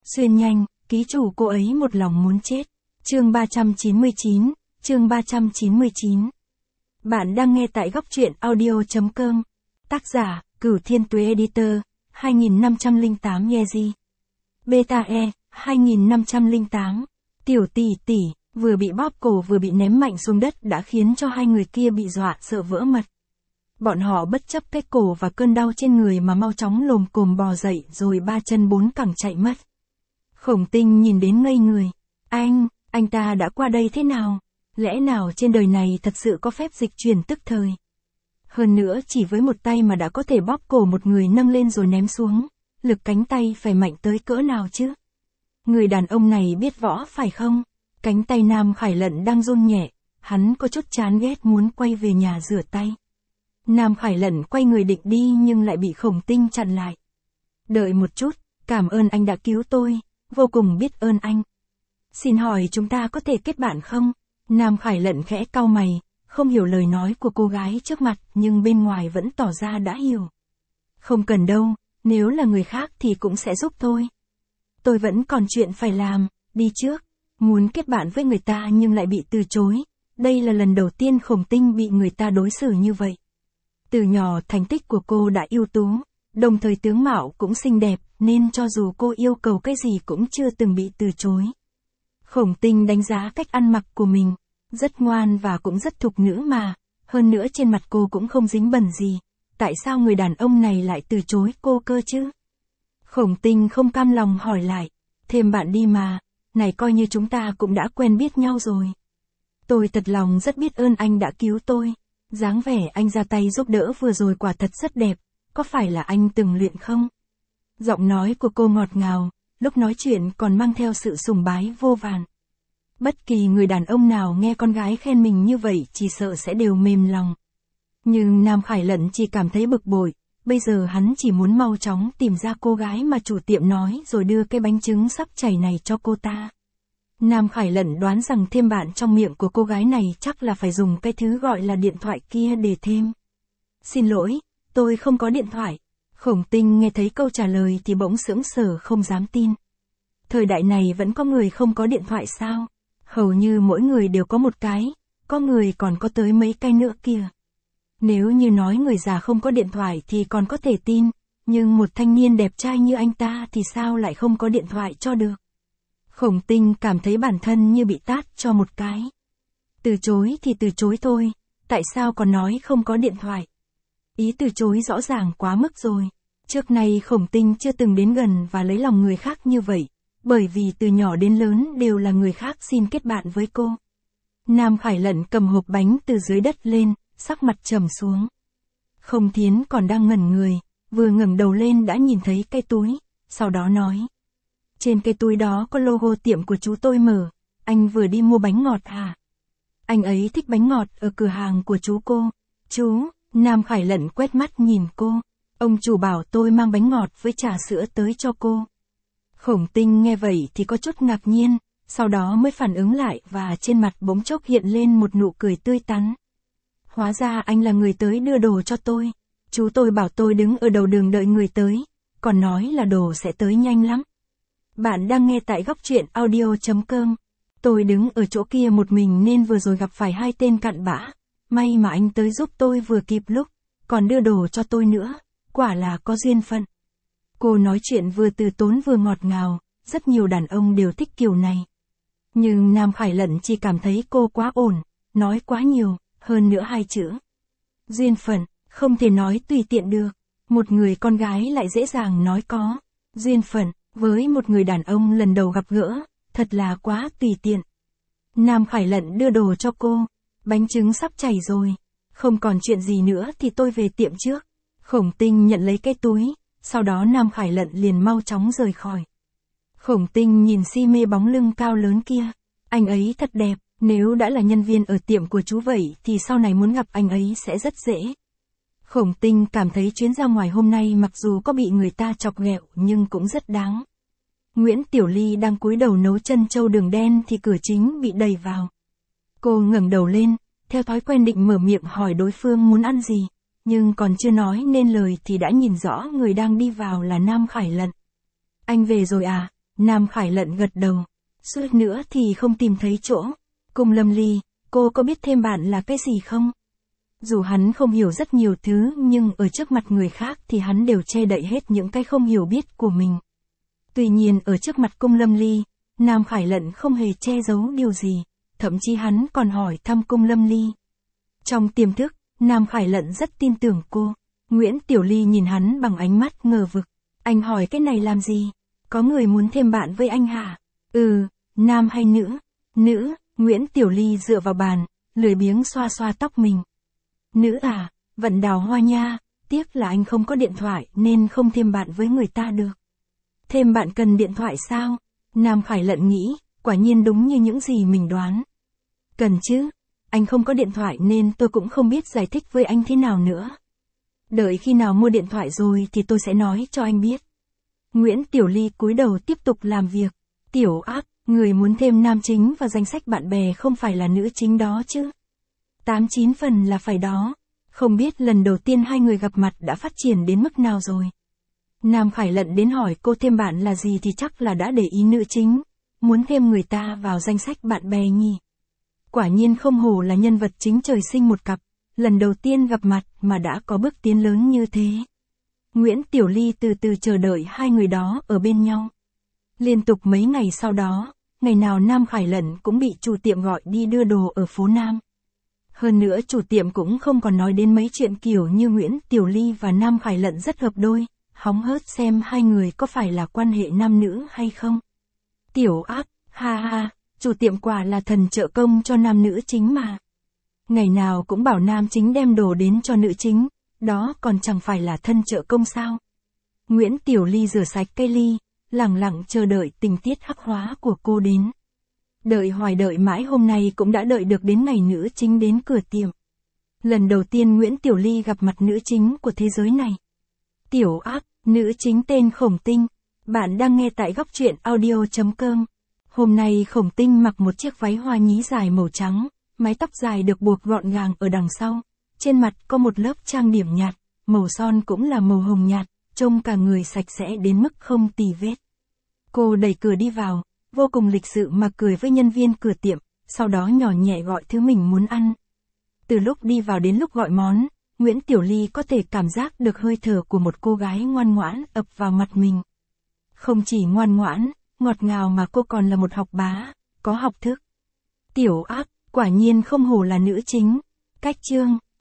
Xuyên nhanh, ký chủ cô ấy một lòng muốn chết. Chương 399, chương 399. Bạn đang nghe tại góc truyện audio.com. Tác giả, Cửu Thiên Tuế Editor, 2508 Yeji. Beta E, 2508. Tiểu tỷ tỷ, vừa bị bóp cổ vừa bị ném mạnh xuống đất đã khiến cho hai người kia bị dọa sợ vỡ mật. Bọn họ bất chấp cái cổ và cơn đau trên người mà mau chóng lồm cồm bò dậy rồi ba chân bốn cẳng chạy mất. Khổng Tinh nhìn đến ngây người. Anh ta đã qua đây thế nào? Lẽ nào trên đời này thật sự có phép dịch chuyển tức thời? Hơn nữa chỉ với một tay mà đã có thể bóp cổ một người nâng lên rồi ném xuống. Lực cánh tay phải mạnh tới cỡ nào chứ? Người đàn ông này biết võ phải không? Cánh tay Nam Khải Lận đang run nhẹ, hắn có chút chán ghét muốn quay về nhà rửa tay. Nam Khải Lận quay người định đi nhưng lại bị Khổng Tinh chặn lại. Đợi một chút, cảm ơn anh đã cứu tôi, vô cùng biết ơn anh. Xin hỏi chúng ta có thể kết bạn không? Nam Khải Lận khẽ cau mày, không hiểu lời nói của cô gái trước mặt nhưng bên ngoài vẫn tỏ ra đã hiểu. Không cần đâu, nếu là người khác thì cũng sẽ giúp thôi. Tôi vẫn còn chuyện phải làm, đi trước. Muốn kết bạn với người ta nhưng lại bị từ chối. Đây là lần đầu tiên Khổng Tinh bị người ta đối xử như vậy. Từ nhỏ thành tích của cô đã ưu tú, đồng thời tướng mạo cũng xinh đẹp, nên cho dù cô yêu cầu cái gì cũng chưa từng bị từ chối. Khổng Tinh đánh giá cách ăn mặc của mình, rất ngoan và cũng rất thục nữ mà, hơn nữa trên mặt cô cũng không dính bẩn gì, tại sao người đàn ông này lại từ chối cô cơ chứ? Khổng Tinh không cam lòng hỏi lại, thêm bạn đi mà, này coi như chúng ta cũng đã quen biết nhau rồi. Tôi thật lòng rất biết ơn anh đã cứu tôi. Dáng vẻ anh ra tay giúp đỡ vừa rồi quả thật rất đẹp, có phải là anh từng luyện không? Giọng nói của cô ngọt ngào, lúc nói chuyện còn mang theo sự sùng bái vô vàn. Bất kỳ người đàn ông nào nghe con gái khen mình như vậy chỉ sợ sẽ đều mềm lòng. Nhưng Nam Khải Lận chỉ cảm thấy bực bội, bây giờ hắn chỉ muốn mau chóng tìm ra cô gái mà chủ tiệm nói rồi đưa cái bánh trứng sắp chảy này cho cô ta. Nam Khải Lận đoán rằng thêm bạn trong miệng của cô gái này chắc là phải dùng cái thứ gọi là điện thoại kia để thêm. Xin lỗi, tôi không có điện thoại. Khổng Tinh nghe thấy câu trả lời thì bỗng sững sờ không dám tin. Thời đại này vẫn có người không có điện thoại sao? Hầu như mỗi người đều có một cái, có người còn có tới mấy cái nữa kìa. Nếu như nói người già không có điện thoại thì còn có thể tin, nhưng một thanh niên đẹp trai như anh ta thì sao lại không có điện thoại cho được? Khổng Tinh cảm thấy bản thân như bị tát cho một cái. Từ chối thì từ chối thôi, tại sao còn nói không có điện thoại? Ý từ chối rõ ràng quá mức rồi. Trước nay Khổng Tinh chưa từng đến gần và lấy lòng người khác như vậy, bởi vì từ nhỏ đến lớn đều là người khác xin kết bạn với cô. Nam Khải Lận cầm hộp bánh từ dưới đất lên, sắc mặt trầm xuống. Không Thiến còn đang ngẩn người, vừa ngẩng đầu lên đã nhìn thấy cái túi, sau đó nói. Trên cái túi đó có logo tiệm của chú tôi mở, anh vừa đi mua bánh ngọt hả? Anh ấy thích bánh ngọt ở cửa hàng của chú cô. Chú, Nam Khải Lận quét mắt nhìn cô, ông chủ bảo tôi mang bánh ngọt với trà sữa tới cho cô. Khổng Tinh nghe vậy thì có chút ngạc nhiên, sau đó mới phản ứng lại và trên mặt bỗng chốc hiện lên một nụ cười tươi tắn. Hóa ra anh là người tới đưa đồ cho tôi. Chú tôi bảo tôi đứng ở đầu đường đợi người tới, còn nói là đồ sẽ tới nhanh lắm. Bạn đang nghe tại góc truyện audio.com. Tôi đứng ở chỗ kia một mình nên vừa rồi gặp phải hai tên cặn bã. May mà anh tới giúp tôi vừa kịp lúc, còn đưa đồ cho tôi nữa, quả là có duyên phận. Cô nói chuyện vừa từ tốn vừa ngọt ngào, rất nhiều đàn ông đều thích kiểu này. Nhưng Nam Khải Lận chỉ cảm thấy cô quá ổn, nói quá nhiều, hơn nữa hai chữ. Duyên phận, không thể nói tùy tiện được. Một người con gái lại dễ dàng nói có. Duyên phận, với một người đàn ông lần đầu gặp gỡ, thật là quá tùy tiện. Nam Khải Lận đưa đồ cho cô, bánh trứng sắp chảy rồi, không còn chuyện gì nữa thì tôi về tiệm trước. Khổng Tinh nhận lấy cái túi, sau đó Nam Khải Lận liền mau chóng rời khỏi. Khổng Tinh nhìn si mê bóng lưng cao lớn kia, anh ấy thật đẹp, nếu đã là nhân viên ở tiệm của chú vậy thì sau này muốn gặp anh ấy sẽ rất dễ. Khổng Tinh cảm thấy chuyến ra ngoài hôm nay mặc dù có bị người ta chọc ghẹo nhưng cũng rất đáng. Nguyễn Tiểu Ly đang cúi đầu nấu chân trâu đường đen thì cửa chính bị đẩy vào. Cô ngẩng đầu lên, theo thói quen định mở miệng hỏi đối phương muốn ăn gì, nhưng còn chưa nói nên lời thì đã nhìn rõ người đang đi vào là Nam Khải Lận. Anh về rồi à? Nam Khải Lận gật đầu. Suốt nữa thì không tìm thấy chỗ. Cung Lâm Ly, cô có biết thêm bạn là cái gì không? Dù hắn không hiểu rất nhiều thứ nhưng ở trước mặt người khác thì hắn đều che đậy hết những cái không hiểu biết của mình. Tuy nhiên ở trước mặt Cung Lâm Ly, Nam Khải Lận không hề che giấu điều gì, thậm chí hắn còn hỏi thăm Cung Lâm Ly. Trong tiềm thức, Nam Khải Lận rất tin tưởng cô. Nguyễn Tiểu Ly nhìn hắn bằng ánh mắt ngờ vực. Anh hỏi cái này làm gì? Có người muốn thêm bạn với anh hả? Nam hay nữ? Nữ, Nguyễn Tiểu Ly dựa vào bàn, lười biếng xoa xoa tóc mình. Nữ à, Vận Đào Hoa nha, tiếc là anh không có điện thoại nên không thêm bạn với người ta được. Thêm bạn cần điện thoại sao? Nam Khải Lận nghĩ, quả nhiên đúng như những gì mình đoán. Cần chứ, anh không có điện thoại nên tôi cũng không biết giải thích với anh thế nào nữa. Đợi khi nào mua điện thoại rồi thì tôi sẽ nói cho anh biết. Nguyễn Tiểu Ly cúi đầu tiếp tục làm việc. Tiểu Ác, người muốn thêm nam chính vào danh sách bạn bè không phải là nữ chính đó chứ? 89 phần là phải đó. Không biết lần đầu tiên hai người gặp mặt đã phát triển đến mức nào rồi. Nam Khải Lận đến hỏi cô thêm bạn là gì thì chắc là đã để ý nữ chính. Muốn thêm người ta vào danh sách bạn bè nhỉ? Quả nhiên không hổ là nhân vật chính trời sinh một cặp. Lần đầu tiên gặp mặt mà đã có bước tiến lớn như thế. Nguyễn Tiểu Ly từ từ chờ đợi hai người đó ở bên nhau. Liên tục mấy ngày sau đó, ngày nào Nam Khải Lận cũng bị chủ tiệm gọi đi đưa đồ ở phố Nam. Hơn nữa chủ tiệm cũng không còn nói đến mấy chuyện kiểu như Nguyễn Tiểu Ly và Nam Khải Lận rất hợp đôi, hóng hớt xem hai người có phải là quan hệ nam nữ hay không. Tiểu Ác, ha ha, chủ tiệm quả là thần trợ công cho nam nữ chính mà. Ngày nào cũng bảo nam chính đem đồ đến cho nữ chính, đó còn chẳng phải là thân trợ công sao. Nguyễn Tiểu Ly rửa sạch cây ly, lẳng lặng chờ đợi tình tiết hắc hóa của cô đến. Đợi hoài đợi mãi hôm nay cũng đã đợi được đến ngày nữ chính đến cửa tiệm. Lần đầu tiên Nguyễn Tiểu Ly gặp mặt nữ chính của thế giới này. Tiểu Ác, nữ chính tên Khổng Tinh. Bạn đang nghe tại góc truyện audio.com. Hôm nay Khổng Tinh mặc một chiếc váy hoa nhí dài màu trắng, mái tóc dài được buộc gọn gàng ở đằng sau. Trên mặt có một lớp trang điểm nhạt, màu son cũng là màu hồng nhạt, trông cả người sạch sẽ đến mức không tì vết. Cô đẩy cửa đi vào, vô cùng lịch sự mà cười với nhân viên cửa tiệm, sau đó nhỏ nhẹ gọi thứ mình muốn ăn. Từ lúc đi vào đến lúc gọi món, Nguyễn Tiểu Ly có thể cảm giác được hơi thở của một cô gái ngoan ngoãn ập vào mặt mình. Không chỉ ngoan ngoãn, ngọt ngào mà cô còn là một học bá, có học thức. Tiểu Ác, quả nhiên không hổ là nữ chính. Cách chương